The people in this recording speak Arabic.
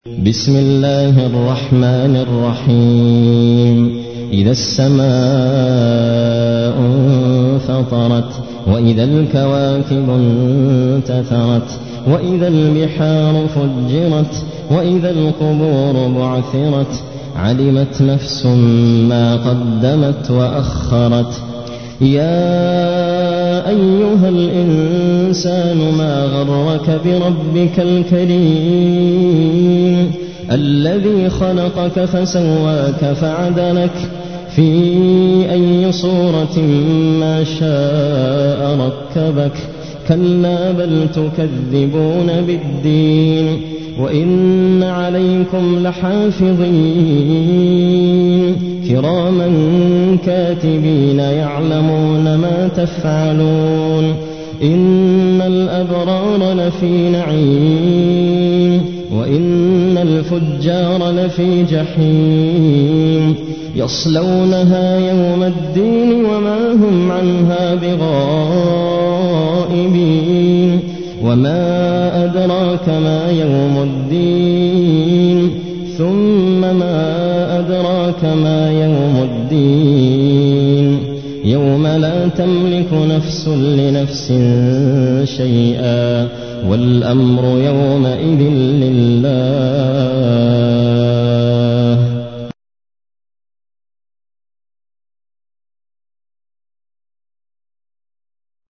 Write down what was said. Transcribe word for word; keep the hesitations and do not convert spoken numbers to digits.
بسم الله الرحمن الرحيم. إذا السماء انفطرت وإذا الكواكب انتثرت وإذا البحار فجرت وإذا القبور بعثرت علمت نفس ما قدمت وأخرت. يا أيها الإنسان ما غرك بربك الكريم الذي خلقك فسواك فعدلك في أي صورة ما شاء ركبك. كلا بل تكذبون بالدين وإن عليكم لحافظين كراما كاتبين يعلمون ما تفعلون. إن الأبرار لفي نعيم وإن الفجار لفي جحيم يصلونها يوم الدين وما هم عنها بغائبين. وما أدراك ما يوم الدين ثم ما أدراك ما يوم الدين يوم لا تملك نفس لنفس شيئا والأمر يومئذ لله.